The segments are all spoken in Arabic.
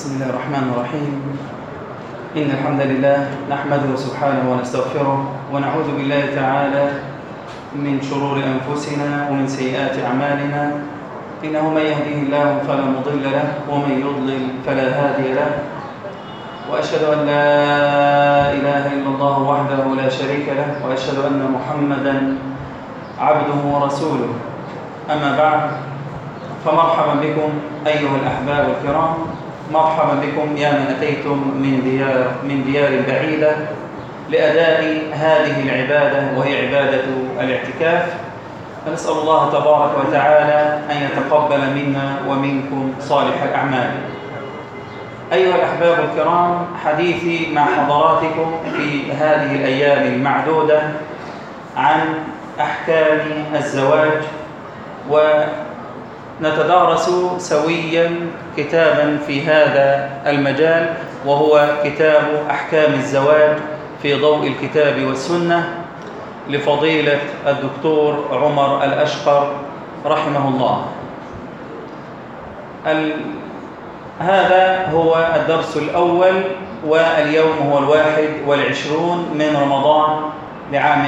بسم الله الرحمن الرحيم. إن الحمد لله نحمده سبحانه ونستغفره ونعوذ بالله تعالى من شرور أنفسنا ومن سيئات أعمالنا. إنه من يهديه الله فلا مضل له ومن يضلل فلا هادي له، وأشهد أن لا إله إلا الله وحده لا شريك له، وأشهد أن محمدًا عبده ورسوله. أما بعد، فمرحبا بكم أيها الأحباب الكرام، مرحبا بكم يا من أتيتم من ديار بعيدة لأداء هذه العبادة، وهي عبادة الاعتكاف. فنسأل الله تبارك وتعالى أن يتقبل منا ومنكم صالح الأعمال. أيها الأحباب الكرام، حديثي مع حضراتكم في هذه الأيام المعدودة عن أحكام الزواج، ونتدارس سويا كتابا في هذا المجال، وهو كتاب أحكام الزواج في ضوء الكتاب والسنة لفضيلة الدكتور عمر الأشقر رحمه الله. هذا هو الدرس الأول، واليوم هو 21 من رمضان لعام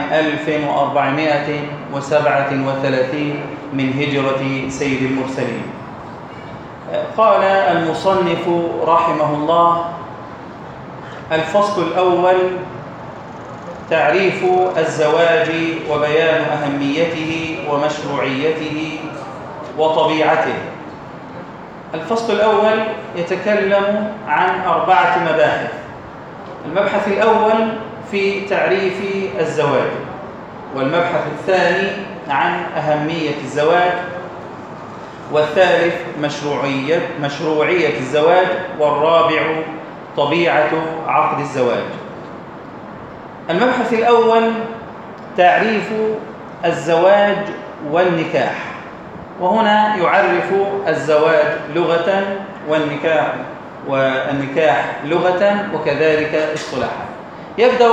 1437 من هجرة سيد المرسلين. قال المصنف رحمه الله: الفصل الأول: تعريف الزواج وبيان أهميته ومشروعيته وطبيعته. الفصل الأول يتكلم عن 4 مباحث. المبحث الأول في تعريف الزواج، والمبحث الثاني عن أهمية الزواج، والثالث مشروعية الزواج، والرابع طبيعة عقد الزواج. المبحث الأول تعريف الزواج والنكاح، وهنا يعرف الزواج لغة والنكاح لغة وكذلك اصطلاحا. يبدأ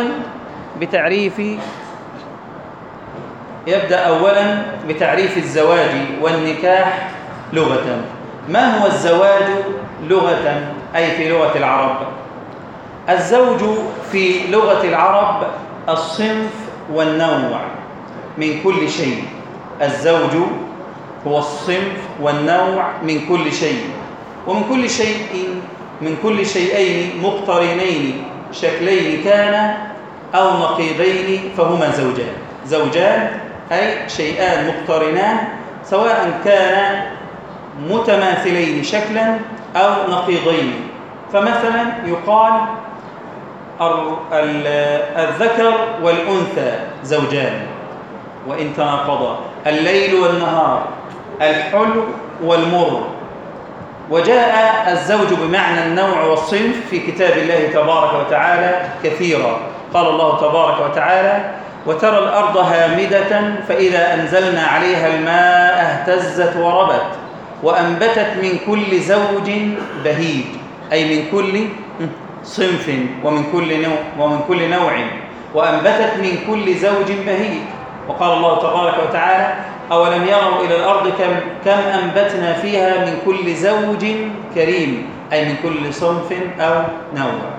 أولا بتعريف الزواج والنكاح لغة. ما هو الزواج لغة؟ أي في لغة العرب. الزوج في لغة العرب الصنف والنوع من كل شيء. الزوج هو الصنف والنوع من كل شيء، من كل شيئين مقترنين شكلين كان أو نقيضين فهما زوجان أي شيئان مقترنان، سواء كان متماثلين شكلا أو نقيضين. فمثلا يقال الذكر والأنثى زوجان وإن تناقضا، الليل والنهار، الحلو والمر. وجاء الزوج بمعنى النوع والصنف في كتاب الله تبارك وتعالى كثيرا. قال الله تبارك وتعالى: وترى الأرض هامدة فإذا أنزلنا عليها الماء اهتزت وربت وأنبتت من كل زوج بهيج، أي من كل صنف ومن كل نوع، وأنبتت من كل زوج بهيج. وقال الله تبارك وتعالى: أولم يروا إلى الأرض كم أنبتنا فيها من كل زوج كريم، أي من كل صنف أو نوع.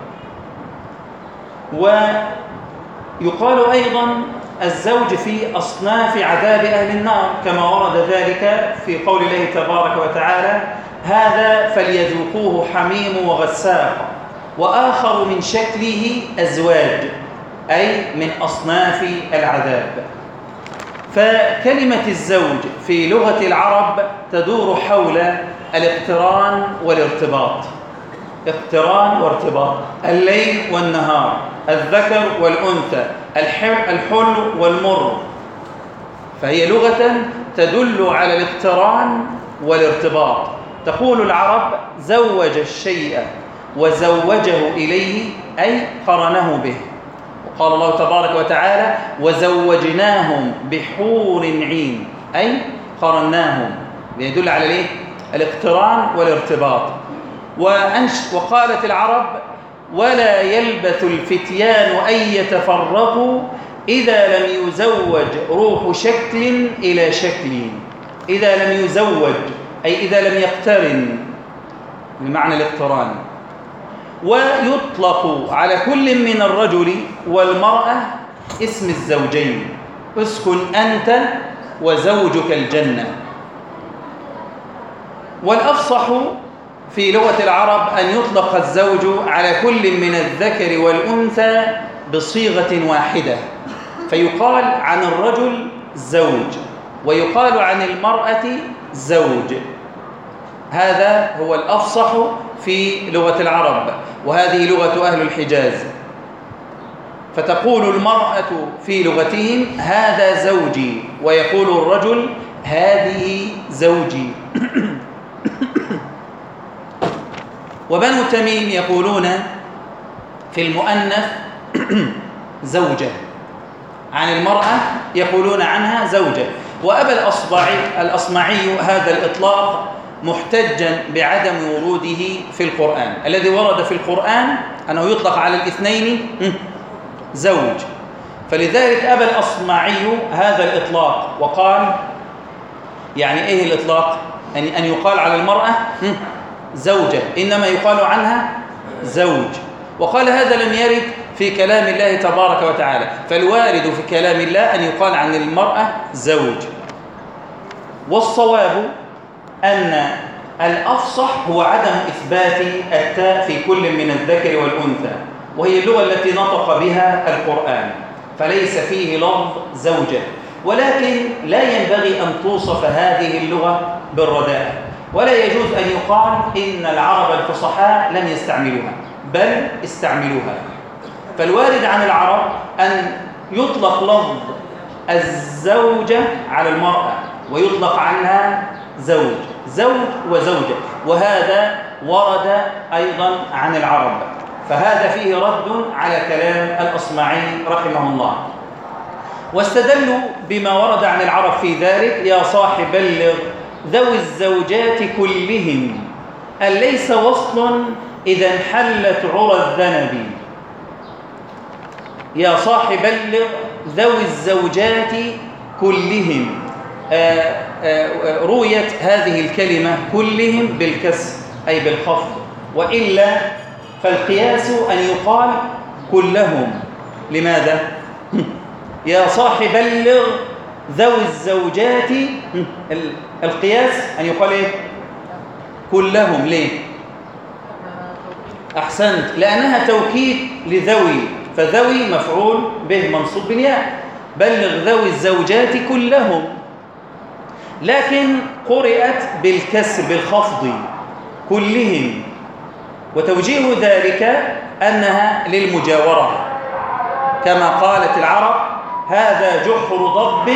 ويقال أيضا الزوج في أصناف عذاب أهل النار، كما ورد ذلك في قول الله تبارك وتعالى: هذا فليذوقوه حميم وغساق وآخر من شكله أزواج، أي من أصناف العذاب. فكلمة الزوج في لغة العرب تدور حول الاقتران والارتباط. اقتران وارتباط، الليل والنهار، الذكر والأنثى، الحلو والمر. فهي لغة تدل على الاقتران والارتباط. تقول العرب: زوج الشيء وزوجه إليه، أي قرنه به. وقال الله تبارك وتعالى: وزوجناهم بحور عين، أي قرناهم. يدل على الايه؟ الاقتران والارتباط. وقالت العرب: ولا يلبث الفتيان أن يتفرقوا إذا لم يزوج روح شكل إلى شكل. إذا لم يزوج أي إذا لم يقترن بمعنى الاقتران. ويطلق على كل من الرجل والمرأة اسم الزوجين: اسكن أنت وزوجك الجنة. والأفصح في لغة العرب أن يطلق الزوج على كل من الذكر والأنثى بصيغة واحدة، فيقال عن الرجل زوج ويقال عن المرأة زوج. هذا هو الأفصح في لغة العرب، وهذه لغة أهل الحجاز. فتقول المرأة في لغتهم: هذا زوجي، ويقول الرجل: هذه زوجي. وبنو تميم يقولون في المؤنث زوجة، عن المرأة يقولون عنها زوجة. وأبى الأصمعي هذا الإطلاق محتجا بعدم وروده في القرآن. الذي ورد في القرآن أنه يطلق على الاثنين زوج، فلذلك أبى الأصمعي هذا الإطلاق وقال: يعني إيه الإطلاق؟ يعني أن يقال على المرأة زوجة، إنما يقال عنها زوج. وقال: هذا لم يرد في كلام الله تبارك وتعالى، فالوارد في كلام الله أن يقال عن المرأة زوج. والصواب أن الأفصح هو عدم إثبات التاء في كل من الذكر والأنثى، وهي اللغة التي نطق بها القرآن، فليس فيه لفظ زوجة. ولكن لا ينبغي أن توصف هذه اللغة بالرداء، ولا يجوز أن يقال إن العرب الفصحاء لم يستعملوها، بل استعملوها. فالوارد عن العرب أن يطلق لفظ الزوجة على المرأة ويطلق عنها زوج، زوج وزوجة، وهذا ورد أيضا عن العرب، فهذا فيه رد على كلام الأصمعي رحمه الله. واستدلوا بما ورد عن العرب في ذلك: يا صاحب بلغ ذوي الزوجات كلهم أن ليس وصل إذا انحلت عرى الذنب. يا صاحب بلغ ذوي الزوجات كلهم. رويت هذه الكلمة كلهم بالكسر أي بالخفض، وإلا فالقياس أن يقال كلهم. لماذا؟ يا صاحب بلغ ذوي الزوجات، القياس أن يقال إيه؟ كلهم. ليه؟ أحسنت، لأنها توكيد لذوي، فذوي مفعول به منصوب بالياء. بلغ ذوي الزوجات كلهم، لكن قرئت بالكسر بالخفض كلهم، وتوجيه ذلك أنها للمجاورة، كما قالت العرب: هذا جحر ضب،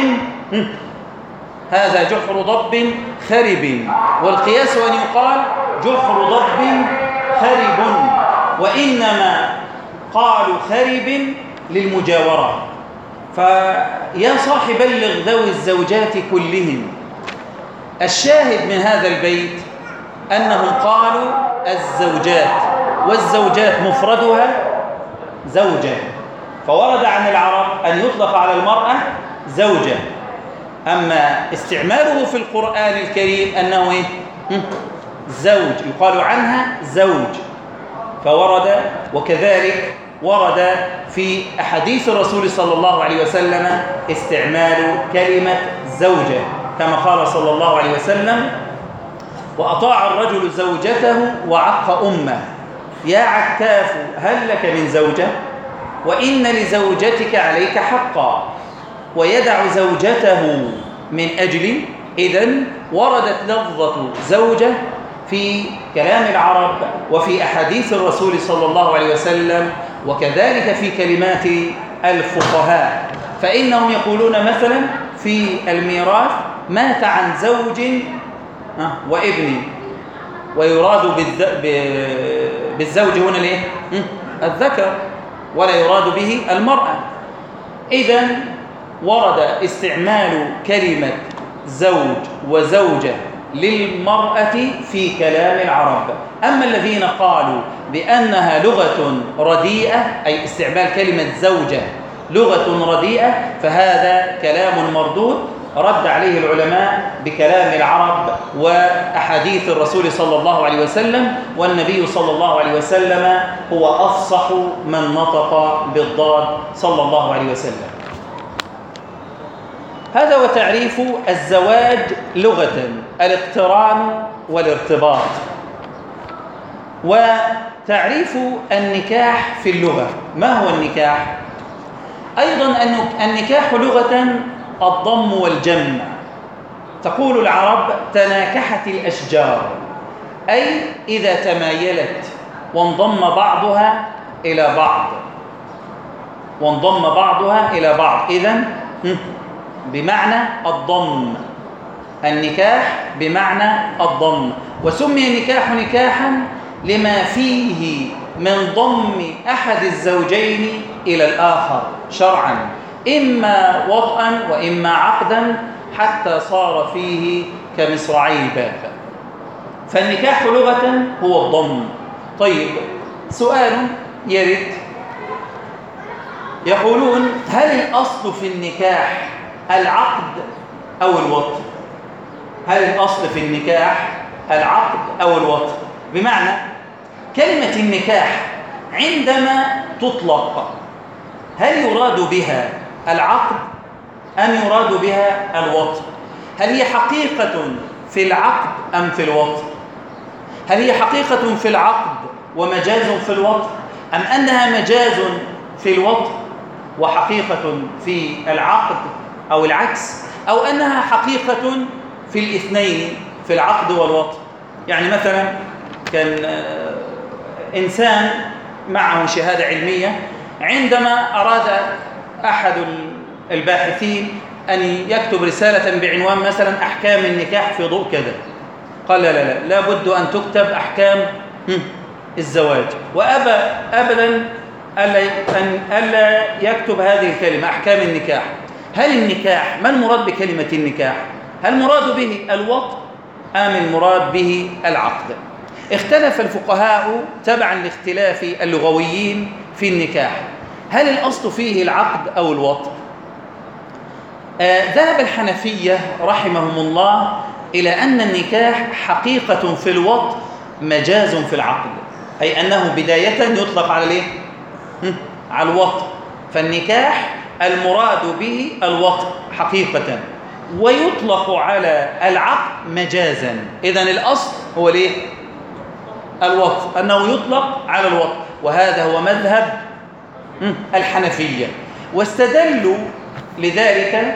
هذا جحر ضب خرب. والقياس أن يقال جحر ضب خرب، وإنما قالوا خرب للمجاورة. فيا صاحب بلغ ذوي الزوجات كلهم. الشاهد من هذا البيت أنهم قالوا الزوجات، والزوجات مفردها زوجة، فورد عن العرب أن يطلق على المرأة زوجة. أما استعماله في القرآن الكريم أنه إيه؟ زوج، يقال عنها زوج، فورد. وكذلك ورد في أحاديث الرسول صلى الله عليه وسلم استعمال كلمة زوجة، كما قال صلى الله عليه وسلم: وأطاع الرجل زوجته وعق أمه، يا عكاف هل لك من زوجة؟ وإن لزوجتك عليك حقا، ويدع زوجته من أجلي. إذن وردت لفظة زوجة في كلام العرب وفي أحاديث الرسول صلى الله عليه وسلم، وكذلك في كلمات الفقهاء. فإنهم يقولون مثلا في الميراث: مات عن زوج وابن، ويراد بالزوج هنا ليه؟ الذكر، ولا يراد به المرأة. إذن ورد استعمال كلمة زوج وزوجة للمرأة في كلام العرب. أما الذين قالوا بأنها لغة رديئة، أي استعمال كلمة زوجة لغة رديئة، فهذا كلام مردود، رد عليه العلماء بكلام العرب وأحاديث الرسول صلى الله عليه وسلم، والنبي صلى الله عليه وسلم هو أفصح من نطق بالضاد صلى الله عليه وسلم. هذا هو تعريف الزواج لغة: الاقتران والارتباط. وتعريف النكاح في اللغة: ما هو النكاح؟ أيضا النكاح لغة الضم والجمع. تقول العرب: تناكحت الأشجار، أي إذا تمايلت وانضم بعضها إلى بعض، وانضم بعضها إلى بعض، إذن بمعنى الضم. النكاح بمعنى الضم. وسمي النكاح نكاحا لما فيه من ضم أحد الزوجين إلى الآخر شرعا، إما وطئا وإما عقدا، حتى صار فيه كمصراعي الباب. فالنكاح لغة هو الضم. طيب، سؤال يرد، يقولون: هل الأصل في النكاح العقد أو الوطء؟ هل الأصل في النكاح العقد أو الوطء؟ بمعنى كلمة النكاح عندما تطلق هل يراد بها العقد أم يراد بها الوطء؟ هل هي حقيقة في العقد أم في الوطء؟ هل هي حقيقة في العقد ومجاز في الوطء، أم أنها مجاز في الوطء وحقيقة في العقد، أو العكس، أو أنها حقيقة في الاثنين في العقد والوطء؟ يعني مثلا كان إنسان معه شهادة علمية، عندما أراد أحد الباحثين أن يكتب رسالة بعنوان مثلا أحكام النكاح في ضوء كذا، قال: لا لابد أن تكتب أحكام الزواج، وأبى أبدا ألا يكتب هذه الكلمة أحكام النكاح. هل النكاح، ما المراد بكلمة النكاح؟ هل المراد به الوطء أم المراد به العقد؟ اختلف الفقهاء تبعا لاختلاف اللغويين في النكاح، هل الأصل فيه العقد أو الوطء؟ ذهب الحنفية رحمهم الله إلى أن النكاح حقيقة في الوطء مجاز في العقد، أي أنه بداية يطلق على الايه؟ على الوطء. فالنكاح المراد به الوطء حقيقة، ويطلق على العقد مجازا. إذن الأصل هو الايه؟ الوطء، أنه يطلق على الوطء، وهذا هو مذهب الحنفية. واستدلوا لذلك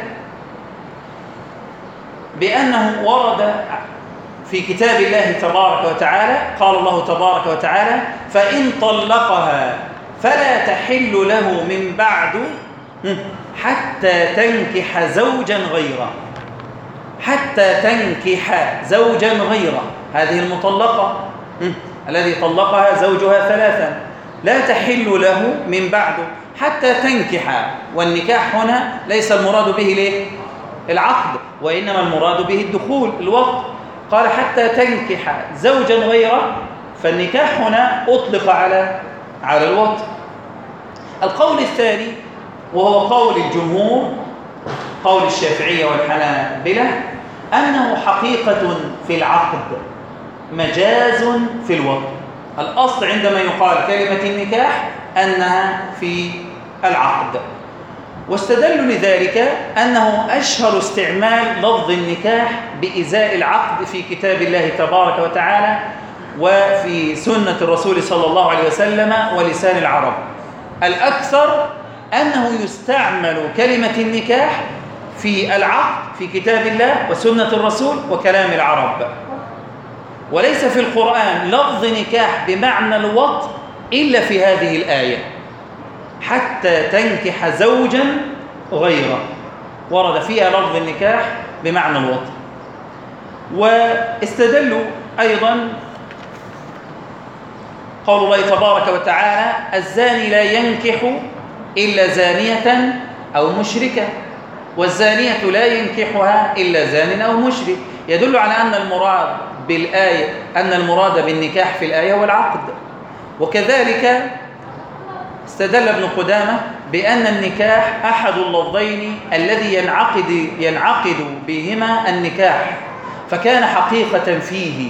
بأنه ورد في كتاب الله تبارك وتعالى، قال الله تبارك وتعالى: فإن طلقها فلا تحل له من بعد حتى تنكح زوجا غيره. حتى تنكح زوجا غيره، هذه المطلقة الذي طلقها زوجها ثلاثا لا تحل له من بعد حتى تنكح. والنكاح هنا ليس المراد به ليه؟ العقد، وإنما المراد به الدخول، الوطء. قال: حتى تنكح زوجا غيره، فالنكاح هنا أطلق على الوطء. القول الثاني وهو قول الجمهور، قول الشافعية والحنابلة، أنه حقيقة في العقد مجاز في الوطء. الأصل عندما يقال كلمة النكاح أنها في العقد. واستدلوا لذلك أنه أشهر استعمال لفظ النكاح بإزاء العقد في كتاب الله تبارك وتعالى وفي سنة الرسول صلى الله عليه وسلم ولسان العرب. الأكثر أنه يستعمل كلمة النكاح في العقد في كتاب الله وسنة الرسول وكلام العرب، وليس في القرآن لفظ نكاح بمعنى الوطء إلا في هذه الآية: حتى تنكح زوجا غيره، ورد فيها لفظ النكاح بمعنى الوطء. واستدلوا أيضا قول الله تبارك وتعالى: الزاني لا ينكح إلا زانية أو مشركة، والزانية لا ينكحها إلا زان أو مشرك. يدل على أن المراد بالآية، أن المراد بالنكاح في الآية هو العقد. وكذلك استدل ابن قدامة بأن النكاح أحد اللفظين الذي ينعقد بهما النكاح، فكان حقيقة فيه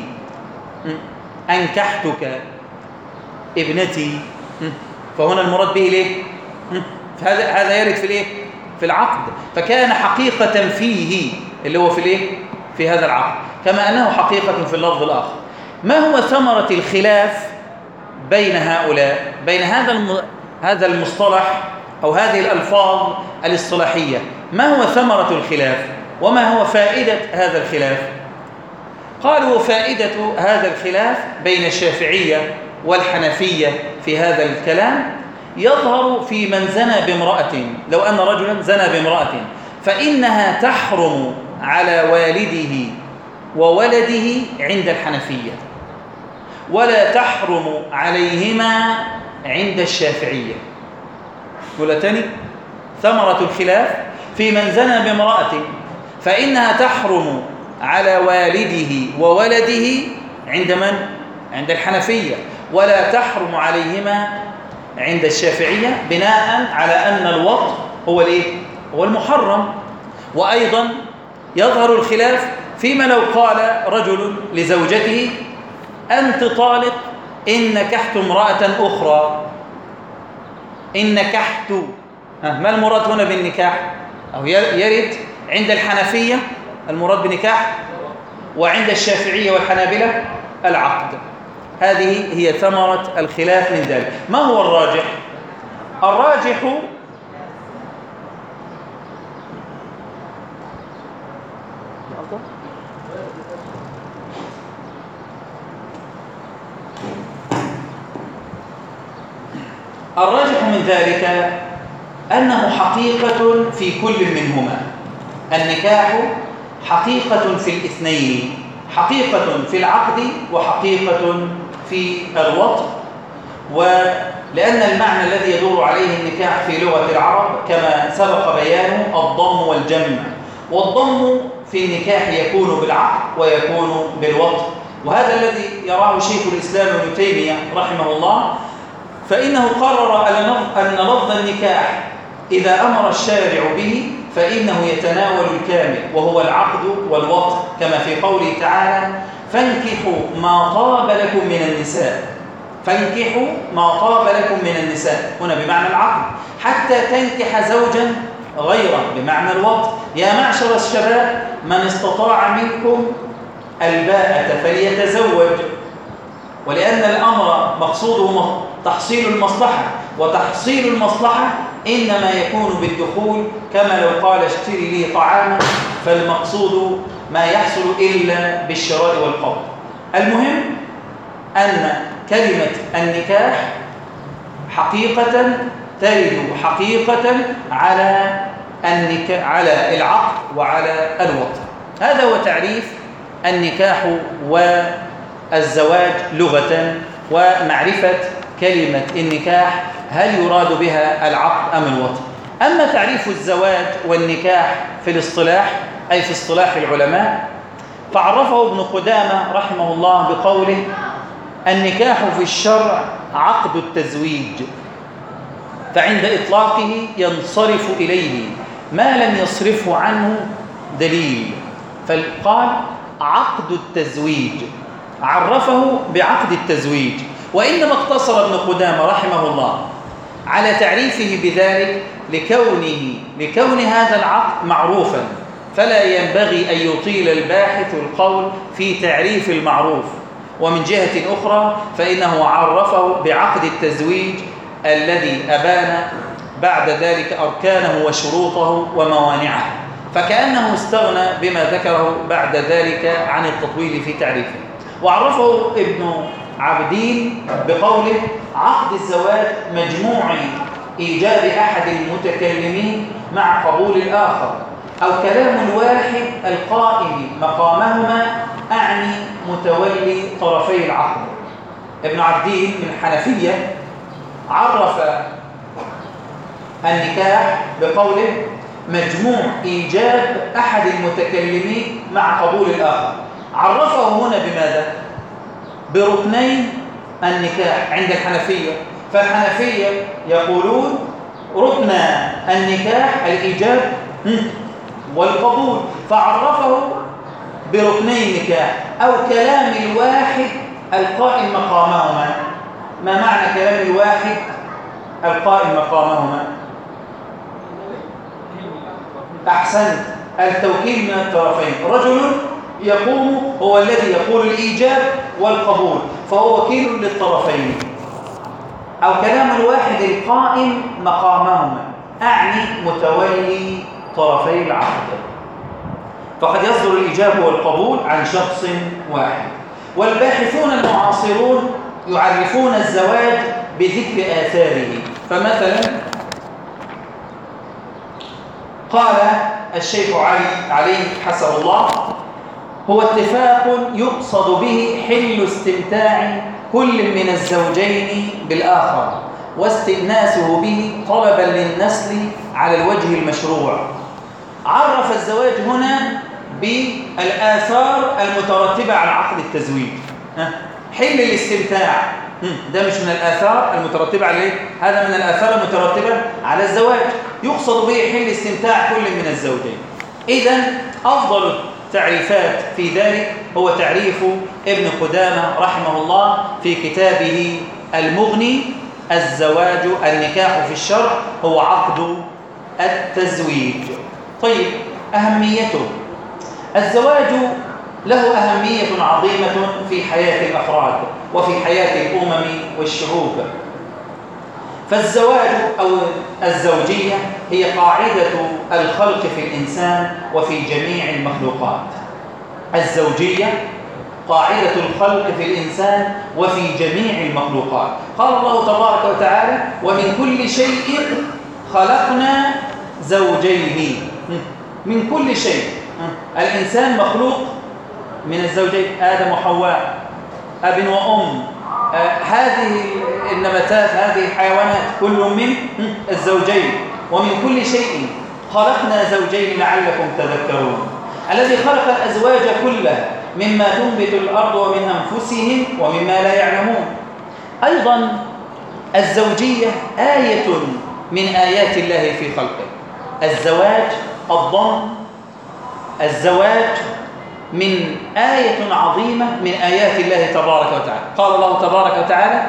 أنكحتك ابنتي، فهنا المراد به ليه؟ هذا يرد في الايه؟ في العقد، فكان حقيقة فيه اللي هو في الايه؟ في هذا العقد، كما أنه حقيقة في اللفظ الآخر. ما هو ثمرة الخلاف بين هؤلاء، بين هذا المصطلح أو هذه الألفاظ الاصطلاحية؟ ما هو ثمرة الخلاف وما هو فائدة هذا الخلاف؟ قالوا فائدة هذا الخلاف بين الشافعية والحنفية في هذا الكلام يظهر في من زنى بامرأة. لو أن رجلا زنى بامرأة فإنها تحرم على والده وولده عند الحنفية، ولا تحرم عليهما عند الشافعية. ولا تاني، ثمرة الخلاف في من زنى بامرأة فإنها تحرم على والده وولده عند من؟ عند الحنفية، ولا تحرم عليهما عند الشافعية، بناء على أن الوطء هو الايه؟ هو المحرم. وأيضا يظهر الخلاف فيما لو قال رجل لزوجته أنت طالق إن نكحت امرأة أخرى، إن نكحت، ما المراد هنا بالنكاح؟ أو يرد عند الحنفية المراد بالنكاح، وعند الشافعية والحنابلة العقد. هذه هي ثمرة الخلاف من ذلك. ما هو الراجح؟ الراجح من ذلك أنه حقيقة في كل منهما. النكاح حقيقة في الاثنين، حقيقة في العقد وحقيقة في الوطء. ولأن المعنى الذي يدور عليه النكاح في لغة العرب كما سبق بيانه الضم والجمع، والضم في النكاح يكون بالعقد ويكون بالوطء، وهذا الذي يراه شيخ الإسلام ابن تيمية رحمه الله، فإنه قرر أن لفظ النكاح إذا أمر الشارع به فإنه يتناول الكامل، وهو العقد والوطء، كما في قوله تعالى فانكحوا ما طاب لكم من النساء. فانكحوا ما طاب لكم من النساء هنا بمعنى العقد، حتى تنكح زوجا غيره بمعنى الوطء. يا معشر الشباب من استطاع منكم الباءة فليتزوج. ولأن الأمر مقصوده تحصيل المصلحة، وتحصيل المصلحة إنما يكون بالدخول، كما لو قال اشتري لي طعاما، فالمقصود ما يحصل إلا بالشراء والقبض. المهم أن كلمة النكاح حقيقة ترد حقيقة على على العقد وعلى الوطء. هذا هو تعريف النكاح والزواج لغة، ومعرفة كلمة النكاح هل يراد بها العقد أم الوطء. أما تعريف الزواج والنكاح في الاصطلاح، أي في اصطلاح العلماء، فعرفه ابن قدامة رحمه الله بقوله النكاح في الشرع عقد التزويج، فعند إطلاقه ينصرف إليه ما لم يصرفه عنه دليل، فقال عقد التزويج، عرفه بعقد التزويج. وإنما اقتصر ابن قدامة رحمه الله على تعريفه بذلك لكون هذا العقد معروفا، فلا ينبغي أن يطيل الباحث القول في تعريف المعروف. ومن جهة أخرى فإنه عرفه بعقد التزويج الذي أبان بعد ذلك أركانه وشروطه وموانعه، فكأنه استغنى بما ذكره بعد ذلك عن التطويل في تعريفه. وعرفه ابن عابدين بقوله عقد الزواج مجموع إيجاب أحد المتكلمين مع قبول الآخر، أو كلام الواحد القائم مقامهما، أعني متولي طرفي العقد. ابن عابدين من الحنفية عرف النكاح بقوله مجموع إيجاب أحد المتكلمين مع قبول الآخر. عرفه هنا بماذا؟ بركنين النكاح عند الحنفية. فالحنفية يقولون ركن النكاح الإيجاب والقبول، فعرفه بركني النكاح أو كلام الواحد القائم مقامهما. ما معنى كلام الواحد القائم مقامهما؟ أحسنت، التوكيل من الطرفين. رجل يقوم هو الذي يقول الإيجاب والقبول، فهو وكيل للطرفين. أو كلام الواحد القائم مقامهما، أعني متولي طرفي العقد، فقد يصدر الإيجاب والقبول عن شخص واحد. والباحثون المعاصرون يعرفون الزواج بذكر آثاره. فمثلا قال الشيخ علي حسب الله: هو اتفاق يقصد به حل استمتاع كل من الزوجين بالآخر واستئناسه به طلبا للنسل على الوجه المشروع. عرف الزواج هنا بالآثار المترتبة على عقد التزويج. حل الاستمتاع ده مش من الآثار المترتبة على ايه؟ هذا من الآثار المترتبة على الزواج، يقصد به حل استمتاع كل من الزوجين. إذن أفضل التعريفات في ذلك هو تعريف ابن قدامة رحمه الله في كتابه المغني: الزواج النكاح في الشرع هو عقد التزويج. طيب، أهميته: الزواج له أهمية عظيمة في حياة الأفراد وفي حياة الأمم والشعوب. فالزواج أو الزوجية هي قاعدة الخلق في الإنسان وفي جميع المخلوقات. الزوجية قاعدة الخلق في الإنسان وفي جميع المخلوقات. قال الله تبارك وتعالى: ومن كل شيء خلقنا زوجين. من كل شيء. الإنسان مخلوق من الزوجين، آدم وحواء، أب وأم. هذه النباتات، هذه الحيوانات، كل من الزوجين. ومن كل شيء خلقنا زوجين لعلكم تذكرون. الذي خلق الأزواج كلها مما تنبت الأرض ومن أنفسهم ومما لا يعلمون. أيضا الزوجية آية من آيات الله في خلقه. الزواج، الضم، الزواج من آية عظيمة من آيات الله تبارك وتعالى. قال الله تبارك وتعالى: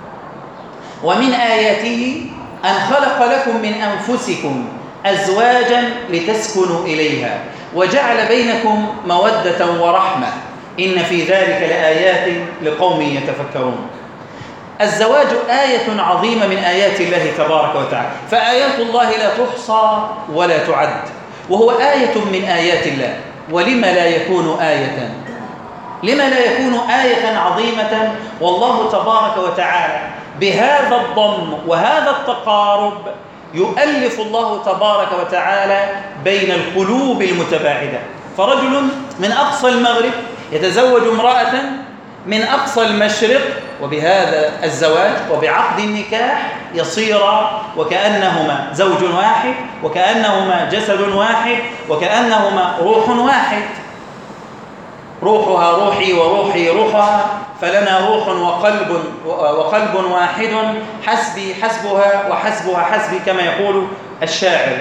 ومن آياته أن خلق لكم من أنفسكم أزواجا لتسكنوا إليها وجعل بينكم مودة ورحمة إن في ذلك لآيات لقوم يتفكرون. الزواج آية عظيمة من آيات الله تبارك وتعالى، فآيات الله لا تحصى ولا تعد، وهو آية من آيات الله. ولما لا يكون آية؟ لما لا يكون آية عظيمة والله تبارك وتعالى بهذا الضم وهذا التقارب يؤلف الله تبارك وتعالى بين القلوب المتباعدة. فرجل من أقصى المغرب يتزوج امرأة من أقصى المشرق، وبهذا الزواج وبعقد النكاح يصيرا وكأنهما زوج واحد، وكأنهما جسد واحد، وكأنهما روح واحد. روحها روحي وروحي روحها، فلنا روح وقلب واحد، حسبي حسبها وحسبها حسبي كما يقول الشاعر.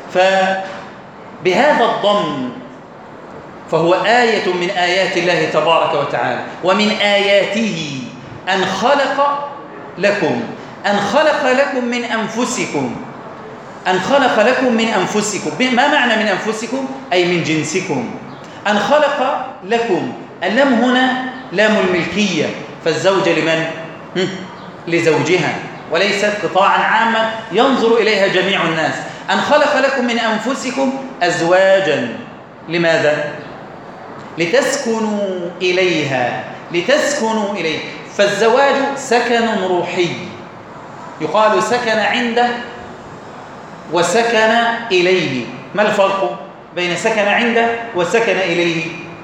فبهذا الضم فهو آية من آيات الله تبارك وتعالى. ومن آياته أن خلق لكم من أنفسكم. أن خلق لكم من أنفسكم. ما معنى من أنفسكم؟ أي من جنسكم. أن خلق لكم. اللام هنا لام الملكية، فالزوجة لمن؟ لزوجها، وليست قطاعا عاما ينظر إليها جميع الناس. أن خلق لكم من أنفسكم أزواجا. لماذا؟ لتسكنوا إليها. لتسكنوا إليه. فالزواج سكن روحي، يقال سكن عنده وسكن إليه. ما الفرق بين سكن عنده وسكن إليه؟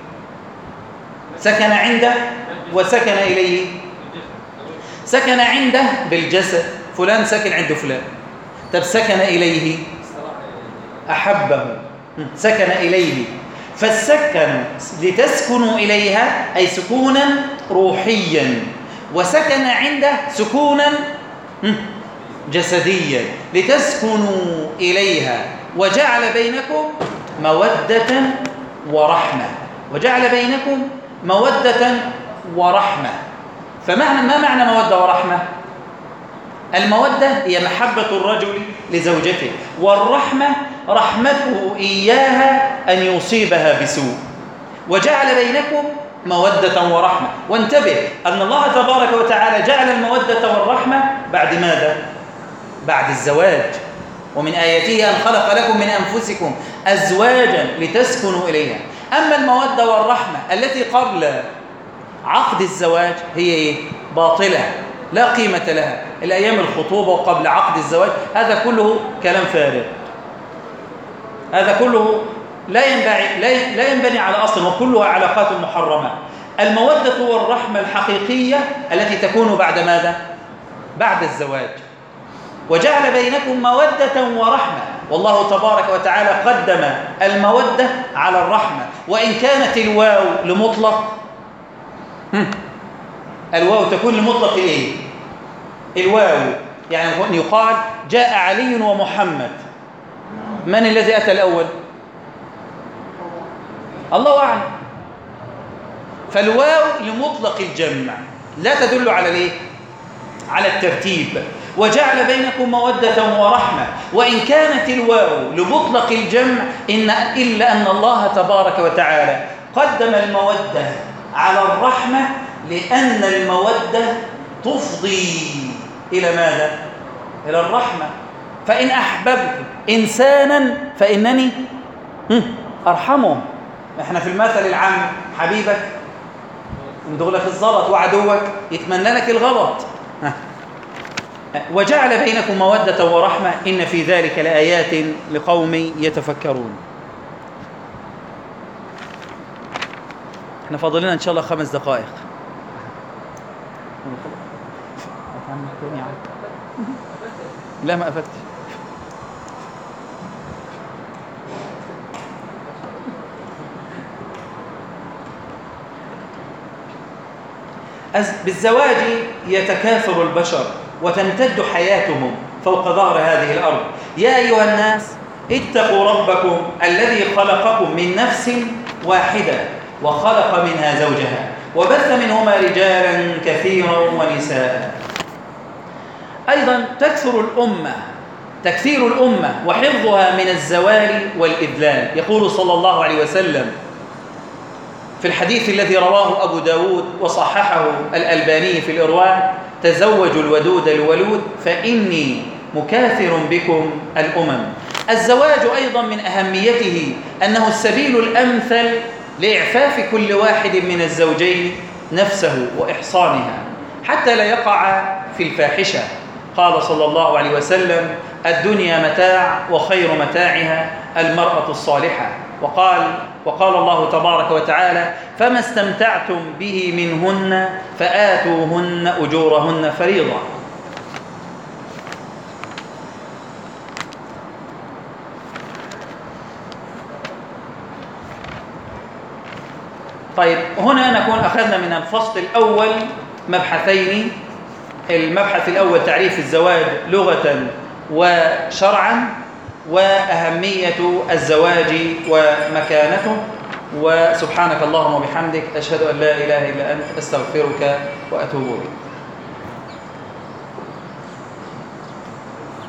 سكن عنده وسكن إليه. سكن عنده بالجسد، فلان سكن عند فلان. طب سكن إليه أحبه، سكن إليه. فالسكن لتسكنوا إليها أي سكونا روحيا، وسكن عنده سكونا جسديا لتسكنوا إليها وجعل بينكم مودة ورحمة. وجعل بينكم مودة ورحمة. ما معنى مودة ورحمة؟ المودة هي محبة الرجل لزوجته، والرحمة رحمته إياها أن يصيبها بسوء. وجعل بينكم مودة ورحمة. وانتبه أن الله تبارك وتعالى جعل المودة والرحمة بعد ماذا؟ بعد الزواج. ومن آياته أن خلق لكم من أنفسكم أزواجا لتسكنوا إليها. أما المودة والرحمة التي قبل عقد الزواج هي إيه؟ باطلة، لا قيمة لها. الأيام الخطوبة وقبل عقد الزواج هذا كله كلام فارغ، هذا كله لا ينبني على أصل، وكلها علاقات محرمة. المودة والرحمة الحقيقية التي تكون بعد ماذا؟ بعد الزواج. وجعل بينكم مودة ورحمة. والله تبارك وتعالى قدم المودة على الرحمة. وإن كانت الواو لمطلق، الواو تكون لمطلق إيه؟ الواو يعني يقال جاء علي ومحمد، من الذي أتى الأول؟ الله أعلم. فالواو لمطلق الجمع لا تدل على الايه؟ على الترتيب. وجعل بينكم مودة ورحمة. وإن كانت الواو لمطلق الجمع إلا أن الله تبارك وتعالى قدم المودة على الرحمة، لأن المودة تفضي إلى ماذا؟ إلى الرحمة. فإن أحببت إنسانا فإنني أرحمه. احنا في المثل العام حبيبك يمدغ لك الزلط، وعدوك يتمنى لك الغلط. وجعل بينكم مودة ورحمة إن في ذلك لآيات لقوم يتفكرون. احنا فاضلنا إن شاء الله 5 دقائق. لا ما قفلتش. بالزواج يتكاثر البشر وتمتد حياتهم فوق ظهر هذه الأرض. يا أيها الناس اتقوا ربكم الذي خلقكم من نفس واحدة وخلق منها زوجها وبث منهما رجالا كثيرا ونساء. أيضا تكثير الأمة وحفظها من الزوال والإذلال. يقول صلى الله عليه وسلم في الحديث الذي رواه أبو داود وصححه الألباني في الإرواء: تزوجوا الودود الولود فإني مكاثر بكم الأمم. الزواج أيضا من أهميته أنه السبيل الأمثل لإعفاف كل واحد من الزوجين نفسه وإحصانها حتى لا يقع في الفاحشة. قال صلى الله عليه وسلم: الدنيا متاع وخير متاعها المرأة الصالحة. وقال الله تبارك وتعالى: فما استمتعتم به منهن فآتوهن أجورهن فريضة. طيب، هنا نكون أخذنا من الفصل الأول مبحثين. المبحث الأول تعريف الزواج لغة وشرعا، وأهمية الزواج ومكانته. وسبحانك اللهم وبحمدك أشهد أن لا إله إلا أنت أستغفرك وأتوب إليك.